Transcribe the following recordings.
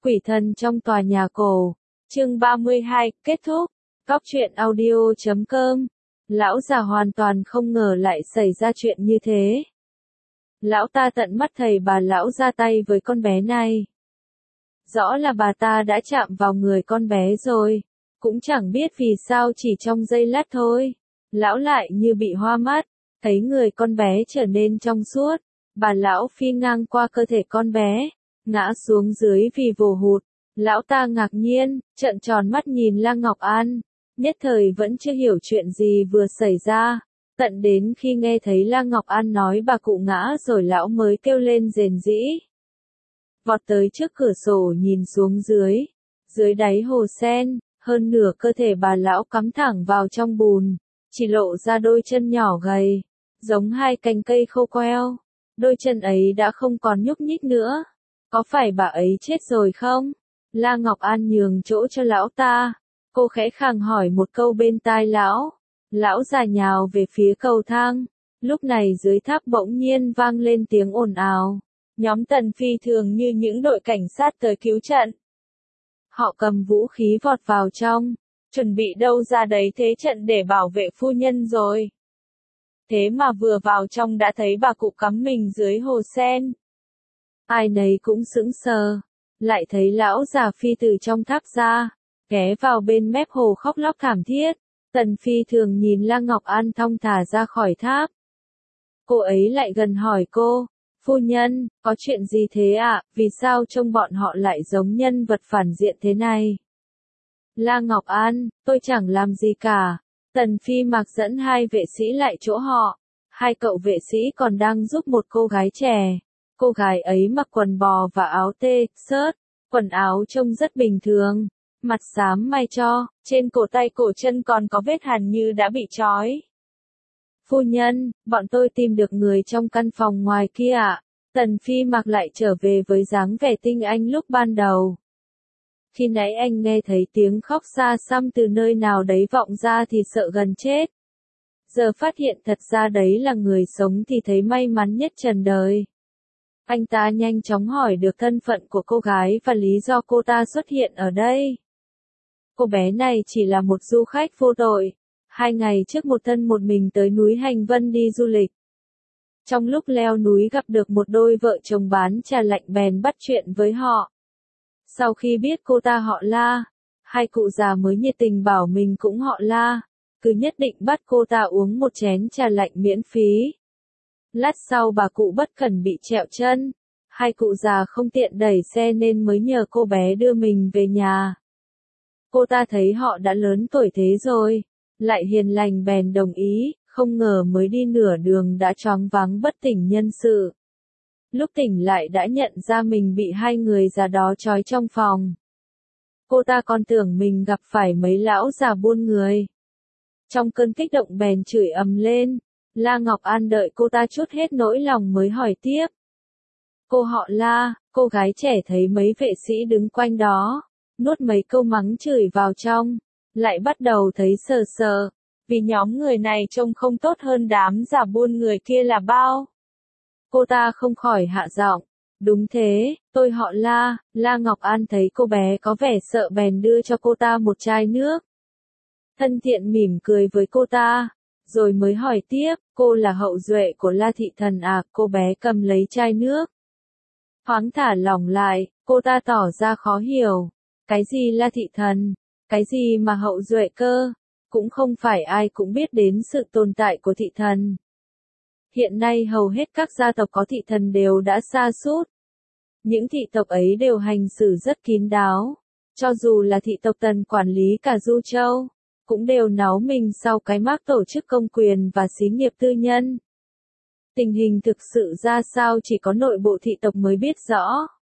Quỷ thần trong tòa nhà cổ. Chương 32, kết thúc. Cóc truyện audio.com. Lão già hoàn toàn không ngờ lại xảy ra chuyện như thế. Lão ta tận mắt thầy bà lão ra tay với con bé này. Rõ là bà ta đã chạm vào người con bé rồi. Cũng chẳng biết vì sao chỉ trong giây lát thôi. Lão lại như bị hoa mắt. Thấy người con bé trở nên trong suốt. Bà lão phi ngang qua cơ thể con bé. Ngã xuống dưới vì vồ hụt. Lão ta ngạc nhiên, trợn tròn mắt nhìn La Ngọc An. Nhất thời vẫn chưa hiểu chuyện gì vừa xảy ra. Tận đến khi nghe thấy La Ngọc An nói bà cụ ngã rồi lão mới kêu lên rền rĩ. Vọt tới trước cửa sổ nhìn xuống dưới. Dưới đáy hồ sen, hơn nửa cơ thể bà lão cắm thẳng vào trong bùn. Chỉ lộ ra đôi chân nhỏ gầy, giống hai cành cây khô queo. Đôi chân ấy đã không còn nhúc nhích nữa. Có phải bà ấy chết rồi không? La Ngọc An nhường chỗ cho lão ta. Cô khẽ khàng hỏi một câu bên tai lão. Lão già nhào về phía cầu thang. Lúc này dưới tháp bỗng nhiên vang lên tiếng ồn ào. Nhóm Tần Phi thường như những đội cảnh sát tới cứu trận. Họ cầm vũ khí vọt vào trong. Chuẩn bị đâu ra đấy thế trận để bảo vệ phu nhân rồi. Thế mà vừa vào trong đã thấy bà cụ cắm mình dưới hồ sen. Ai nấy cũng sững sờ. Lại thấy lão già phi từ trong tháp ra. Ghé vào bên mép hồ khóc lóc thảm thiết. Tần Phi thường nhìn La Ngọc An thong thả ra khỏi tháp. Cô ấy lại gần hỏi cô. Phu nhân, có chuyện gì thế ạ? Vì sao trông bọn họ lại giống nhân vật phản diện thế này? La Ngọc An, tôi chẳng làm gì cả. Tần Phi Mạc dẫn hai vệ sĩ lại chỗ họ. Hai cậu vệ sĩ còn đang giúp một cô gái trẻ. Cô gái ấy mặc quần bò và áo tê, xớt. Quần áo trông rất bình thường. Mặt xám may cho, trên cổ tay cổ chân còn có vết hằn như đã bị trói. Phu nhân, bọn tôi tìm được người trong căn phòng ngoài kia ạ. Tần Phi Mạc lại trở về với dáng vẻ tinh anh lúc ban đầu. Khi nãy anh nghe thấy tiếng khóc xa xăm từ nơi nào đấy vọng ra thì sợ gần chết. Giờ phát hiện thật ra đấy là người sống thì thấy may mắn nhất trần đời. Anh ta nhanh chóng hỏi được thân phận của cô gái và lý do cô ta xuất hiện ở đây. Cô bé này chỉ là một du khách vô tội. 2 ngày trước một thân một mình tới núi Hành Vân đi du lịch. Trong lúc leo núi gặp được một đôi vợ chồng bán trà lạnh bèn bắt chuyện với họ. Sau khi biết cô ta họ La, hai cụ già mới nhiệt tình bảo mình cũng họ La, cứ nhất định bắt cô ta uống một chén trà lạnh miễn phí. Lát sau bà cụ bất cẩn bị trẹo chân, hai cụ già không tiện đẩy xe nên mới nhờ cô bé đưa mình về nhà. Cô ta thấy họ đã lớn tuổi thế rồi, lại hiền lành bèn đồng ý, không ngờ mới đi nửa đường đã choáng váng bất tỉnh nhân sự. Lúc tỉnh lại đã nhận ra mình bị hai người già đó trói trong phòng. Cô ta còn tưởng mình gặp phải mấy lão già buôn người. Trong cơn kích động bèn chửi ầm lên. La Ngọc An đợi cô ta trút hết nỗi lòng mới hỏi tiếp. Cô họ La, cô gái trẻ thấy mấy vệ sĩ đứng quanh đó, nuốt mấy câu mắng chửi vào trong, lại bắt đầu thấy sờ sờ, vì nhóm người này trông không tốt hơn đám già buôn người kia là bao. Cô ta không khỏi hạ giọng. Đúng thế, tôi họ La. La Ngọc An thấy cô bé có vẻ sợ bèn đưa cho cô ta một chai nước. Thân thiện mỉm cười với cô ta, rồi mới hỏi tiếp, cô là hậu duệ của La Thị Thần à? Cô bé cầm lấy chai nước. Thoáng thả lỏng lại, cô ta tỏ ra khó hiểu. Cái gì La Thị Thần? Cái gì mà hậu duệ cơ? Cũng không phải ai cũng biết đến sự tồn tại của thị thần. Hiện nay hầu hết các gia tộc có thị thần đều đã sa sút. Những thị tộc ấy đều hành xử rất kín đáo. Cho dù là thị tộc Tần quản lý cả Du Châu, cũng đều náu mình sau cái mác tổ chức công quyền và xí nghiệp tư nhân. Tình hình thực sự ra sao chỉ có nội bộ thị tộc mới biết rõ.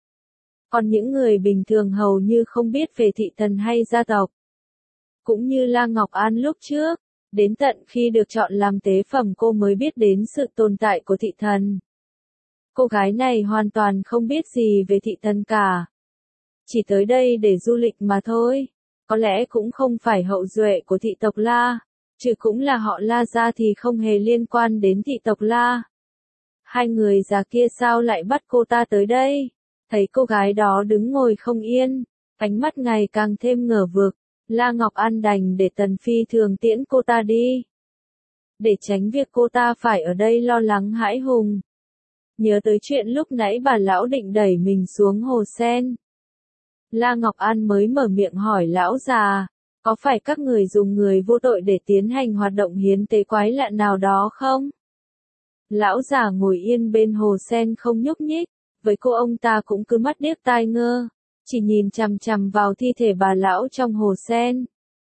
Còn những người bình thường hầu như không biết về thị thần hay gia tộc. Cũng như La Ngọc An lúc trước, đến tận khi được chọn làm tế phẩm cô mới biết đến sự tồn tại của thị thần. Cô gái này hoàn toàn không biết gì về thị thần cả. Chỉ tới đây để du lịch mà thôi. Có lẽ cũng không phải hậu duệ của thị tộc La, chứ cũng là họ La ra thì không hề liên quan đến thị tộc La. Hai người già kia sao lại bắt cô ta tới đây? Thấy cô gái đó đứng ngồi không yên, ánh mắt ngày càng thêm ngờ vực, La Ngọc An đành để Tần Phi Thường tiễn cô ta đi. Để tránh việc cô ta phải ở đây lo lắng hãi hùng. Nhớ tới chuyện lúc nãy bà lão định đẩy mình xuống hồ sen. La Ngọc An mới mở miệng hỏi lão già, có phải các người dùng người vô tội để tiến hành hoạt động hiến tế quái lạ nào đó không? Lão già ngồi yên bên hồ sen không nhúc nhích, với cô ông ta cũng cứ mắt điếc tai ngơ, chỉ nhìn chằm chằm vào thi thể bà lão trong hồ sen.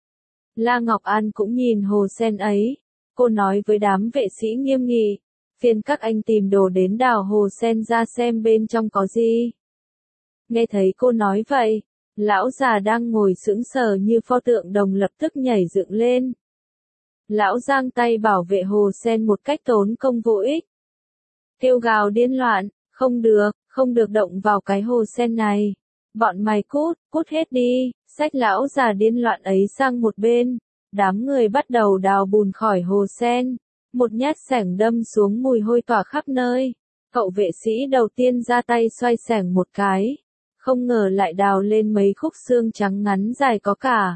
La Ngọc An cũng nhìn hồ sen ấy, cô nói với đám vệ sĩ nghiêm nghị, phiền các anh tìm đồ đến đào hồ sen ra xem bên trong có gì. Nghe thấy cô nói vậy, lão già đang ngồi sững sờ như pho tượng đồng lập tức nhảy dựng lên. Lão giang tay bảo vệ hồ sen một cách tốn công vô ích. Kêu gào điên loạn, không được động vào cái hồ sen này. Bọn mày cút hết đi, xách lão già điên loạn ấy sang một bên. Đám người bắt đầu đào bùn khỏi hồ sen. Một nhát xẻng đâm xuống mùi hôi tỏa khắp nơi. Cậu vệ sĩ đầu tiên ra tay xoay xẻng một cái. Không ngờ lại đào lên mấy khúc xương trắng ngắn dài có cả.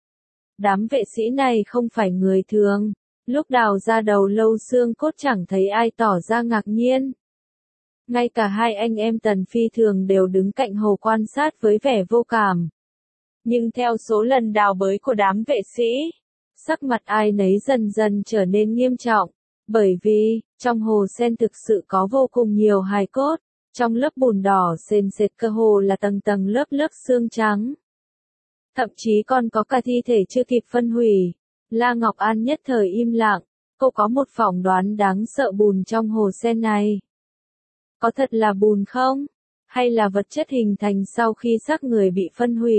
Đám vệ sĩ này không phải người thường. Lúc đào ra đầu lâu xương cốt chẳng thấy ai tỏ ra ngạc nhiên. Ngay cả hai anh em Tần Phi Thường đều đứng cạnh hồ quan sát với vẻ vô cảm. Nhưng theo số lần đào bới của đám vệ sĩ, sắc mặt ai nấy dần dần trở nên nghiêm trọng. Bởi vì, trong hồ sen thực sự có vô cùng nhiều hài cốt. Trong lớp bùn đỏ sền sệt cơ hồ là tầng tầng lớp lớp xương trắng. Thậm chí còn có cả thi thể chưa kịp phân hủy. La Ngọc An nhất thời im lặng, cô có một phỏng đoán đáng sợ bùn trong hồ sen này. Có thật là bùn không? Hay là vật chất hình thành sau khi xác người bị phân hủy?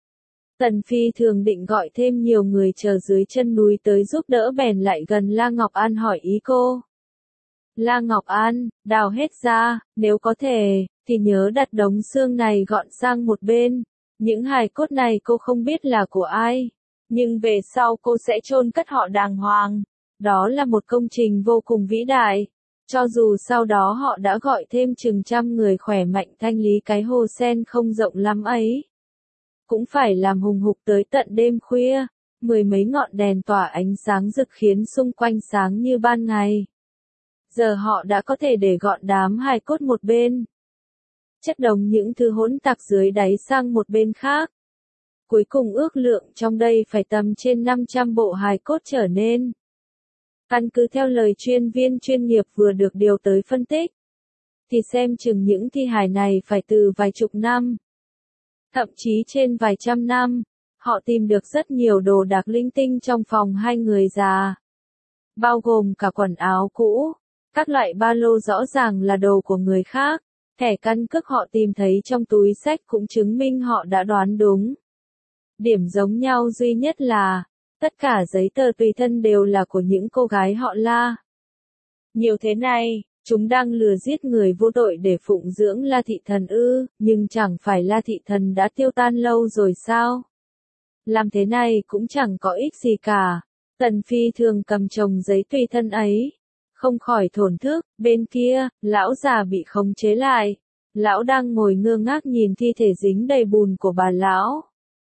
Tần Phi Thường định gọi thêm nhiều người chờ dưới chân núi tới giúp đỡ bèn lại gần La Ngọc An hỏi ý cô. La Ngọc An, đào hết ra, nếu có thể, thì nhớ đặt đống xương này gọn sang một bên. Những hài cốt này cô không biết là của ai, nhưng về sau cô sẽ chôn cất họ đàng hoàng. Đó là một công trình vô cùng vĩ đại. Cho dù sau đó họ đã gọi thêm chừng trăm người khỏe mạnh thanh lý cái hồ sen không rộng lắm ấy. Cũng phải làm hùng hục tới tận đêm khuya, mười mấy ngọn đèn tỏa ánh sáng rực khiến xung quanh sáng như ban ngày. Giờ họ đã có thể để gọn đám hài cốt một bên. Chất đống những thứ hỗn tạp dưới đáy sang một bên khác. Cuối cùng ước lượng trong đây phải tầm trên 500 bộ hài cốt trở nên. Căn cứ theo lời chuyên viên chuyên nghiệp vừa được điều tới phân tích, thì xem chừng những thi hài này phải từ vài chục năm, thậm chí trên vài trăm năm. Họ tìm được rất nhiều đồ đạc linh tinh trong phòng hai người già, bao gồm cả quần áo cũ, các loại ba lô rõ ràng là đồ của người khác. Thẻ căn cước họ tìm thấy trong túi xách cũng chứng minh họ đã đoán đúng. Điểm giống nhau duy nhất là, tất cả giấy tờ tùy thân đều là của những cô gái họ La. Nhiều thế này, chúng đang lừa giết người vô tội để phụng dưỡng La Thị Thần ư, nhưng chẳng phải La Thị Thần đã tiêu tan lâu rồi sao? Làm thế này cũng chẳng có ích gì cả. Tần Phi Thường cầm chồng giấy tùy thân ấy, không khỏi thổn thức. Bên kia, lão già bị khống chế lại. Lão đang ngồi ngơ ngác nhìn thi thể dính đầy bùn của bà lão.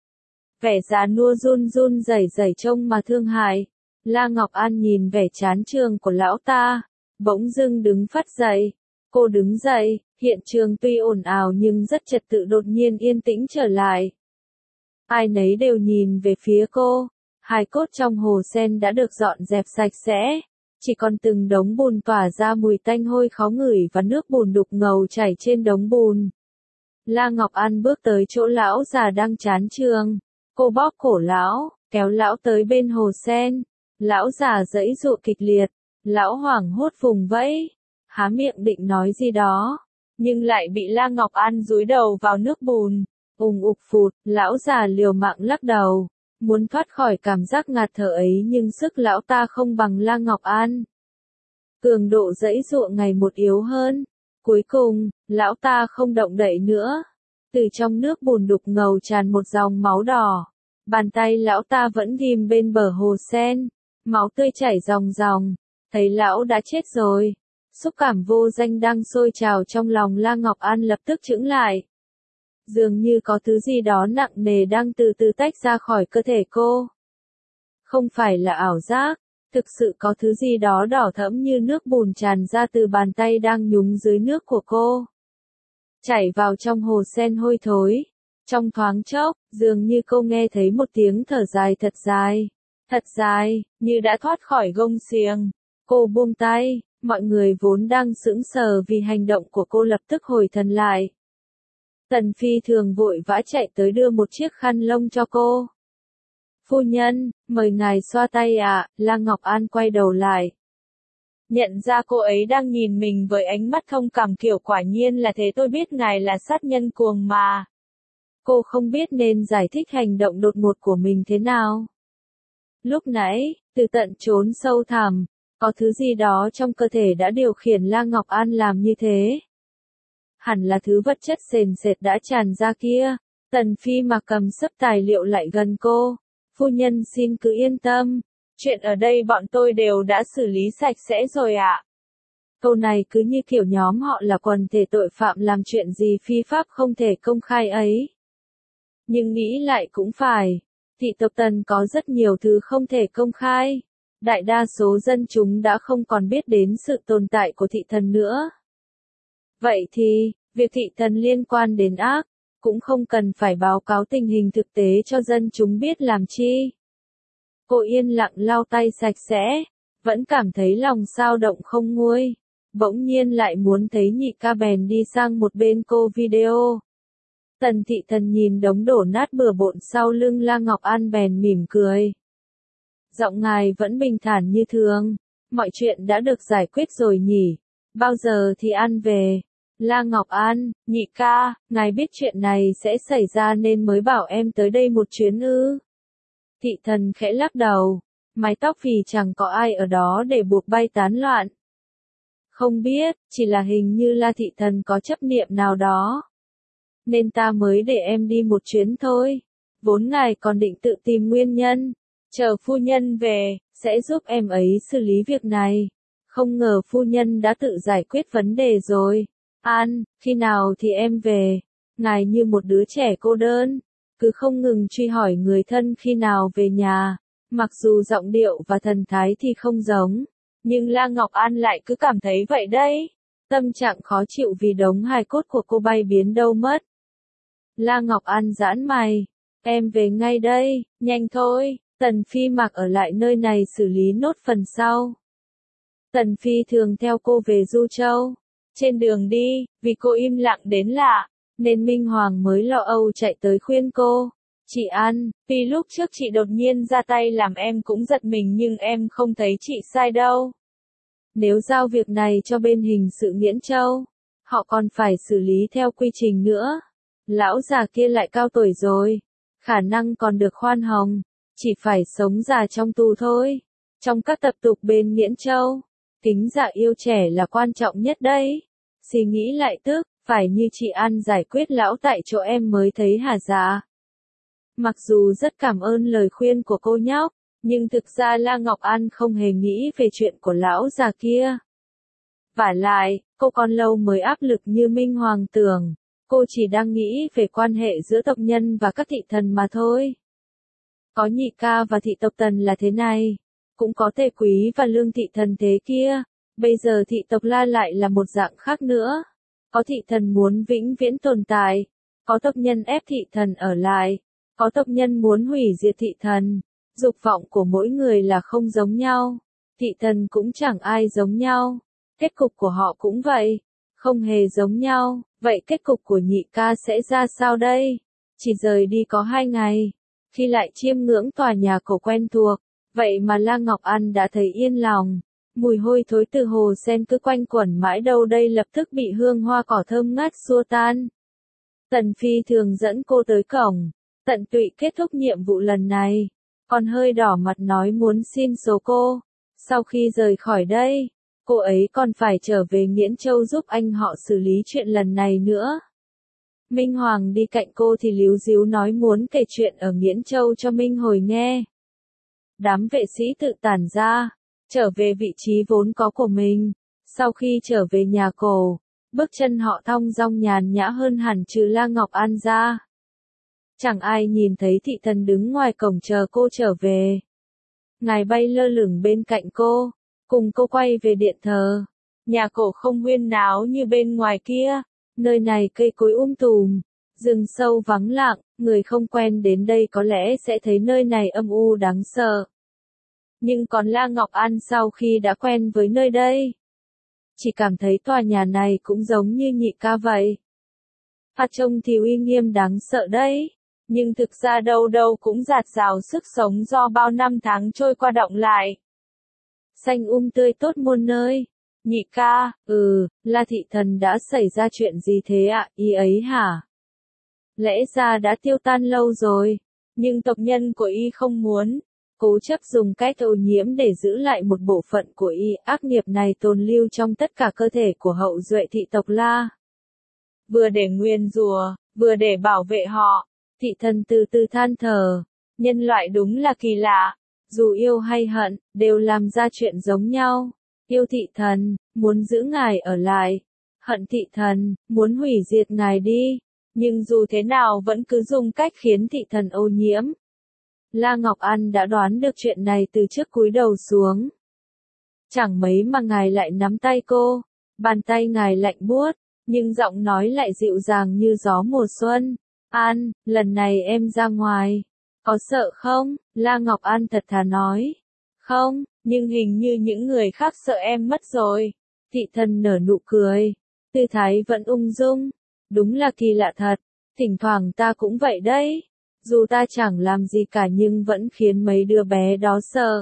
Vẻ già nua run run rẩy rẩy trông mà thương hại. La Ngọc An nhìn vẻ chán trường của lão ta, bỗng dưng đứng phắt dậy. Cô đứng dậy, hiện trường tuy ồn ào nhưng rất trật tự đột nhiên yên tĩnh trở lại. Ai nấy đều nhìn về phía cô. Hài cốt trong hồ sen đã được dọn dẹp sạch sẽ. Chỉ còn từng đống bùn tỏa ra mùi tanh hôi khó ngửi và nước bùn đục ngầu chảy trên đống bùn. La Ngọc An bước tới chỗ lão già đang chán trường. Cô bóp cổ lão, kéo lão tới bên hồ sen. Lão già giãy giụa kịch liệt. Lão hoảng hốt vùng vẫy, há miệng định nói gì đó, nhưng lại bị La Ngọc An dúi đầu vào nước bùn. Ục phụt, lão già liều mạng lắc đầu, muốn thoát khỏi cảm giác ngạt thở ấy nhưng sức lão ta không bằng La Ngọc An. Cường độ giãy giụa ngày một yếu hơn. Cuối cùng, lão ta không động đậy nữa. Từ trong nước bùn đục ngầu tràn một dòng máu đỏ. Bàn tay lão ta vẫn ghim bên bờ hồ sen. Máu tươi chảy ròng ròng. Thấy lão đã chết rồi. Xúc cảm vô danh đang sôi trào trong lòng La Ngọc An lập tức chững lại. Dường như có thứ gì đó nặng nề đang từ từ tách ra khỏi cơ thể cô. Không phải là ảo giác, thực sự có thứ gì đó đỏ thẫm như nước bùn tràn ra từ bàn tay đang nhúng dưới nước của cô. Chảy vào trong hồ sen hôi thối. Trong thoáng chốc, dường như cô nghe thấy một tiếng thở dài thật dài, như đã thoát khỏi gông xiềng. Cô buông tay, mọi người vốn đang sững sờ vì hành động của cô lập tức hồi thần lại. Tần Phi Thường vội vã chạy tới đưa một chiếc khăn lông cho cô. Phu nhân, mời ngài xoa tay ạ. La Ngọc An quay đầu lại. Nhận ra cô ấy đang nhìn mình với ánh mắt thông cảm kiểu quả nhiên là thế, tôi biết ngài là sát nhân cuồng mà. Cô không biết nên giải thích hành động đột ngột của mình thế nào. Lúc nãy, từ tận chốn sâu thẳm, có thứ gì đó trong cơ thể đã điều khiển La Ngọc An làm như thế. Hẳn là thứ vật chất sền sệt đã tràn ra kia. Tần Phi mà cầm sấp tài liệu lại gần cô. Phu nhân xin cứ yên tâm. Chuyện ở đây bọn tôi đều đã xử lý sạch sẽ rồi ạ. Câu này cứ như kiểu nhóm họ là quần thể tội phạm làm chuyện gì phi pháp không thể công khai ấy. Nhưng nghĩ lại cũng phải. Thị tộc Tần có rất nhiều thứ không thể công khai. Đại đa số dân chúng đã không còn biết đến sự tồn tại của thị thần nữa. Vậy thì, việc thị thần liên quan đến ác, cũng không cần phải báo cáo tình hình thực tế cho dân chúng biết làm chi. Cô yên lặng lau tay sạch sẽ, vẫn cảm thấy lòng xao động không nguôi. Bỗng nhiên lại muốn thấy Nhị ca bèn đi sang một bên cô video. Tần thị thần nhìn đống đổ nát bừa bộn sau lưng La Ngọc An bèn mỉm cười. Giọng ngài vẫn bình thản như thường, mọi chuyện đã được giải quyết rồi nhỉ, bao giờ thì An về? La Ngọc An, Nhị ca, ngài biết chuyện này sẽ xảy ra nên mới bảo em tới đây một chuyến ư? Thị thần khẽ lắc đầu, mái tóc vì chẳng có ai ở đó để buộc bay tán loạn. Không biết, chỉ là hình như La thị thần có chấp niệm nào đó. Nên ta mới để em đi một chuyến thôi. Vốn ngài còn định tự tìm nguyên nhân. Chờ phu nhân về, sẽ giúp em ấy xử lý việc này. Không ngờ phu nhân đã tự giải quyết vấn đề rồi. An, khi nào thì em về? Ngài như một đứa trẻ cô đơn. Cứ không ngừng truy hỏi người thân khi nào về nhà. Mặc dù giọng điệu và thần thái thì không giống. Nhưng La Ngọc An lại cứ cảm thấy vậy đấy. Tâm trạng khó chịu vì đống hài cốt của cô bay biến đâu mất. La Ngọc An giãn mày. Em về ngay đây, nhanh thôi. Tần Phi mặc ở lại nơi này xử lý nốt phần sau. Tần Phi thường theo cô về Du Châu. Trên đường đi, vì cô im lặng đến lạ, nên Minh Hoàng mới lo âu chạy tới khuyên cô. Chị An, tuy lúc trước chị đột nhiên ra tay làm em cũng giật mình nhưng em không thấy chị sai đâu. Nếu giao việc này cho bên hình sự Nghiễn Châu, họ còn phải xử lý theo quy trình nữa. Lão già kia lại cao tuổi rồi, khả năng còn được khoan hồng, chỉ phải sống già trong tù thôi. Trong các tập tục bên Nghiễn Châu, kính dạ yêu trẻ là quan trọng nhất đấy. Suy nghĩ lại tức, phải như chị An giải quyết lão tại chỗ em mới thấy hả dạ. Mặc dù rất cảm ơn lời khuyên của cô nhóc, nhưng thực ra La Ngọc An không hề nghĩ về chuyện của lão già kia. Vả lại, cô còn lâu mới áp lực như Minh Hoàng tưởng. Cô chỉ đang nghĩ về quan hệ giữa tộc nhân và các thị thần mà thôi. Có Nhị ca và thị tộc Tần là thế này. Cũng có Tề Quý và Lương thị thần thế kia. Bây giờ thị tộc La lại là một dạng khác nữa. Có thị thần muốn vĩnh viễn tồn tại. Có tộc nhân ép thị thần ở lại. Có tộc nhân muốn hủy diệt thị thần. Dục vọng của mỗi người là không giống nhau. Thị thần cũng chẳng ai giống nhau. Kết cục của họ cũng vậy. Không hề giống nhau. Vậy kết cục của Nhị ca sẽ ra sao đây? Chỉ rời đi có 2 ngày. Khi lại chiêm ngưỡng tòa nhà cổ quen thuộc. Vậy mà La Ngọc An đã thấy yên lòng. Mùi hôi thối từ hồ sen cứ quanh quẩn mãi đâu đây lập tức bị hương hoa cỏ thơm ngát xua tan. Tần Phi thường dẫn cô tới cổng. Tận tụy kết thúc nhiệm vụ lần này. Còn hơi đỏ mặt nói muốn xin số cô. Sau khi rời khỏi đây, cô ấy còn phải trở về Nghiễn Châu giúp anh họ xử lý chuyện lần này nữa. Minh Hoàng đi cạnh cô thì líu díu nói muốn kể chuyện ở Nghiễn Châu cho Minh Hồi nghe. Đám vệ sĩ tự tản ra, trở về vị trí vốn có của mình. Sau khi trở về nhà cổ, bước chân họ thong dong nhàn nhã hơn hẳn trừ La Ngọc An ra. Chẳng ai nhìn thấy thị thần đứng ngoài cổng chờ cô trở về. Ngài bay lơ lửng bên cạnh cô, cùng cô quay về điện thờ. Nhà cổ không huyên náo như bên ngoài kia, nơi này cây cối tùm, rừng sâu vắng lặng, người không quen đến đây có lẽ sẽ thấy nơi này âm u đáng sợ. Nhưng còn La Ngọc An sau khi đã quen với nơi đây, chỉ cảm thấy tòa nhà này cũng giống như nhị ca vậy. Trông thì uy nghiêm đáng sợ đấy, nhưng thực ra đâu đâu cũng rạt rào sức sống do bao năm tháng trôi qua đọng lại. Xanh tươi tốt muôn nơi. Nhị ca, La thị thần đã xảy ra chuyện gì thế ạ, ý ấy hả? Lẽ ra đã tiêu tan lâu rồi, nhưng tộc nhân của y không muốn, cố chấp dùng cách ô nhiễm để giữ lại một bộ phận của y, ác nghiệp này tồn lưu trong tất cả cơ thể của hậu duệ thị tộc La. Vừa để nguyền rủa, vừa để bảo vệ họ, thị thần từ từ than thở, nhân loại đúng là kỳ lạ, dù yêu hay hận, đều làm ra chuyện giống nhau. Yêu thị thần, muốn giữ ngài ở lại. Hận thị thần, muốn hủy diệt ngài đi. Nhưng dù thế nào vẫn cứ dùng cách khiến thị thần ô nhiễm. La Ngọc An đã đoán được chuyện này từ trước cúi đầu xuống. Chẳng mấy mà ngài lại nắm tay cô. Bàn tay ngài lạnh buốt, nhưng giọng nói lại dịu dàng như gió mùa xuân. An, lần này em ra ngoài. Có sợ không? La Ngọc An thật thà nói. Không, nhưng hình như những người khác sợ em mất rồi. Thị thần nở nụ cười. Tư thái vẫn ung dung. Đúng là kỳ lạ thật. Thỉnh thoảng ta cũng vậy đấy. Dù ta chẳng làm gì cả nhưng vẫn khiến mấy đứa bé đó sợ.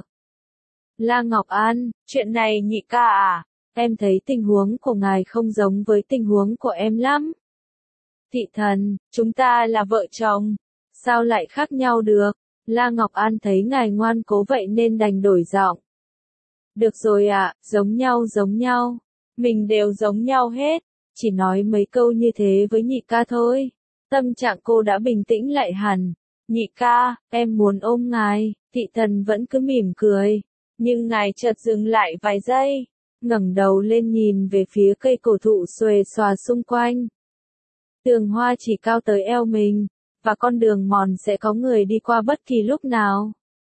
La Ngọc An, chuyện này nhị ca à? Em thấy tình huống của ngài không giống với tình huống của em lắm. Thị thần, chúng ta là vợ chồng. Sao lại khác nhau được? La Ngọc An thấy ngài ngoan cố vậy nên đành đổi giọng. Được rồi ạ, giống nhau. Mình đều giống nhau hết. Chỉ nói mấy câu như thế với nhị ca thôi. Tâm trạng cô đã bình tĩnh lại hẳn. Nhị ca, em muốn ôm ngài. Thị thần vẫn cứ mỉm cười. Nhưng ngài chợt dừng lại vài giây. Ngẩng đầu lên nhìn về phía cây cổ thụ xuề xòa xung quanh. Tường hoa chỉ cao tới eo mình. Và con đường mòn sẽ có người đi qua bất kỳ lúc nào.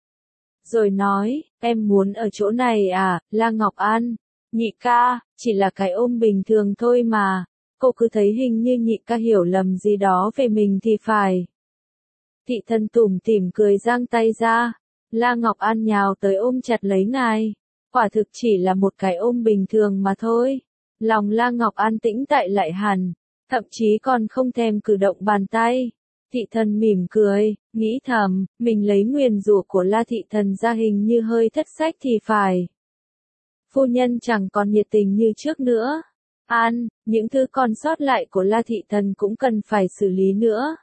Rồi nói, em muốn ở chỗ này à, La Ngọc An. Nhị ca, chỉ là cái ôm bình thường thôi mà. Cô cứ thấy hình như nhị ca hiểu lầm gì đó về mình thì phải. Thị thần tủm tỉm cười giang tay ra. La Ngọc An nhào tới ôm chặt lấy ngài. Quả thực chỉ là một cái ôm bình thường mà thôi. Lòng La Ngọc An tĩnh tại lại hẳn. Thậm chí còn không thèm cử động bàn tay. Thị thần mỉm cười, nghĩ thầm, mình lấy nguyền rủa của La thị thần ra hình như hơi thất sách thì phải. Phu nhân chẳng còn nhiệt tình như trước nữa. An, những thứ còn sót lại của La thị thần cũng cần phải xử lý nữa.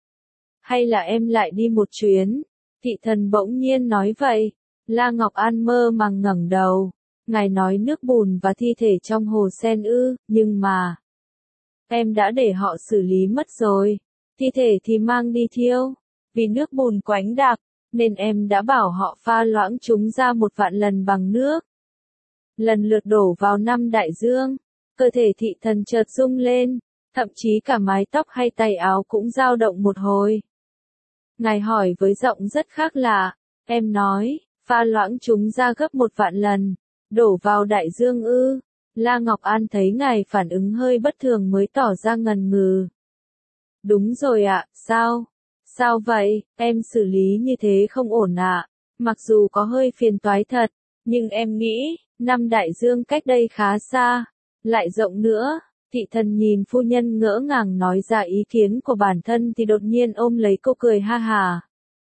Hay là em lại đi một chuyến? Thị thần bỗng nhiên nói vậy. La Ngọc An mơ màng ngẩng đầu. Ngài nói nước bùn và thi thể trong hồ sen ư, nhưng mà em đã để họ xử lý mất rồi. Thi thể thì mang đi thiêu. Vì nước bùn quánh đặc, nên em đã bảo họ pha loãng chúng ra 1.000.000 lần bằng nước. Lần lượt đổ vào 5 đại dương. Cơ thể thị thần chợt rung lên, thậm chí cả mái tóc hay tay áo cũng dao động một hồi. Ngài hỏi với giọng rất khác lạ. Em nói, pha loãng chúng ra gấp 1.000.000 lần. Đổ vào đại dương ư? La Ngọc An thấy ngài phản ứng hơi bất thường mới tỏ ra ngần ngừ. Đúng rồi ạ, sao? Sao vậy, em xử lý như thế không ổn ạ. Mặc dù có hơi phiền toái thật, nhưng em nghĩ, 5 đại dương cách đây khá xa, lại rộng nữa. Thị thần nhìn phu nhân ngỡ ngàng nói ra ý kiến của bản thân thì đột nhiên ôm lấy cô cười ha hà.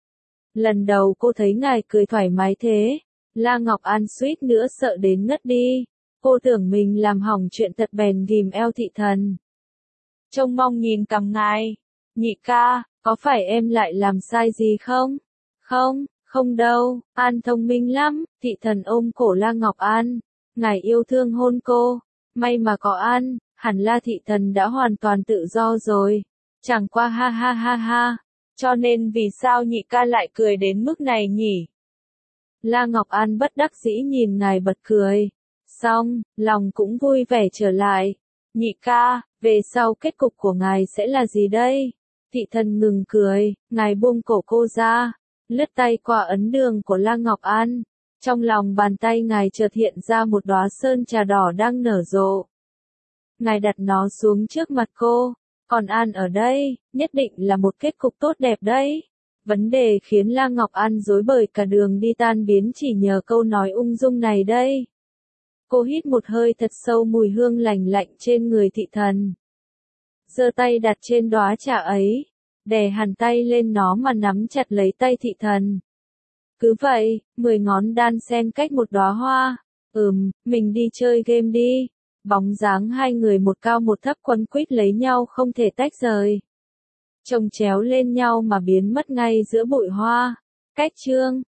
Lần đầu cô thấy ngài cười thoải mái thế, La Ngọc An suýt nữa sợ đến ngất đi. Cô tưởng mình làm hỏng chuyện thật bèn ghim eo thị thần. Trông mong nhìn cằm ngài. Nhị ca, có phải em lại làm sai gì không? Không đâu, An thông minh lắm. Thị thần ôm cổ La Ngọc An. Ngài yêu thương hôn cô. May mà có An, hẳn La thị thần đã hoàn toàn tự do rồi. Chẳng qua ha ha ha ha. Cho nên vì sao nhị ca lại cười đến mức này nhỉ? La Ngọc An bất đắc dĩ nhìn ngài bật cười. xong, lòng cũng vui vẻ trở lại. Nhị ca, về sau kết cục của ngài sẽ là gì đây? Thị thần ngừng cười, ngài buông cổ cô ra, lướt tay qua ấn đường của La Ngọc An. Trong lòng bàn tay ngài chợt hiện ra một đóa sơn trà đỏ đang nở rộ. Ngài đặt nó xuống trước mặt cô, còn An ở đây, nhất định là một kết cục tốt đẹp đấy. Vấn đề khiến La Ngọc An rối bời cả đường đi tan biến chỉ nhờ câu nói ung dung này đây. Cô hít một hơi thật sâu mùi hương lành lạnh trên người thị thần. Giơ tay đặt trên đóa trà ấy, đè hẳn tay lên nó mà nắm chặt lấy tay thị thần. Cứ vậy, 10 ngón đan xen cách một đóa hoa. Mình đi chơi game đi. Bóng dáng hai người một cao một thấp quấn quýt lấy nhau không thể tách rời. Chồng chéo lên nhau mà biến mất ngay giữa bụi hoa. Cách chương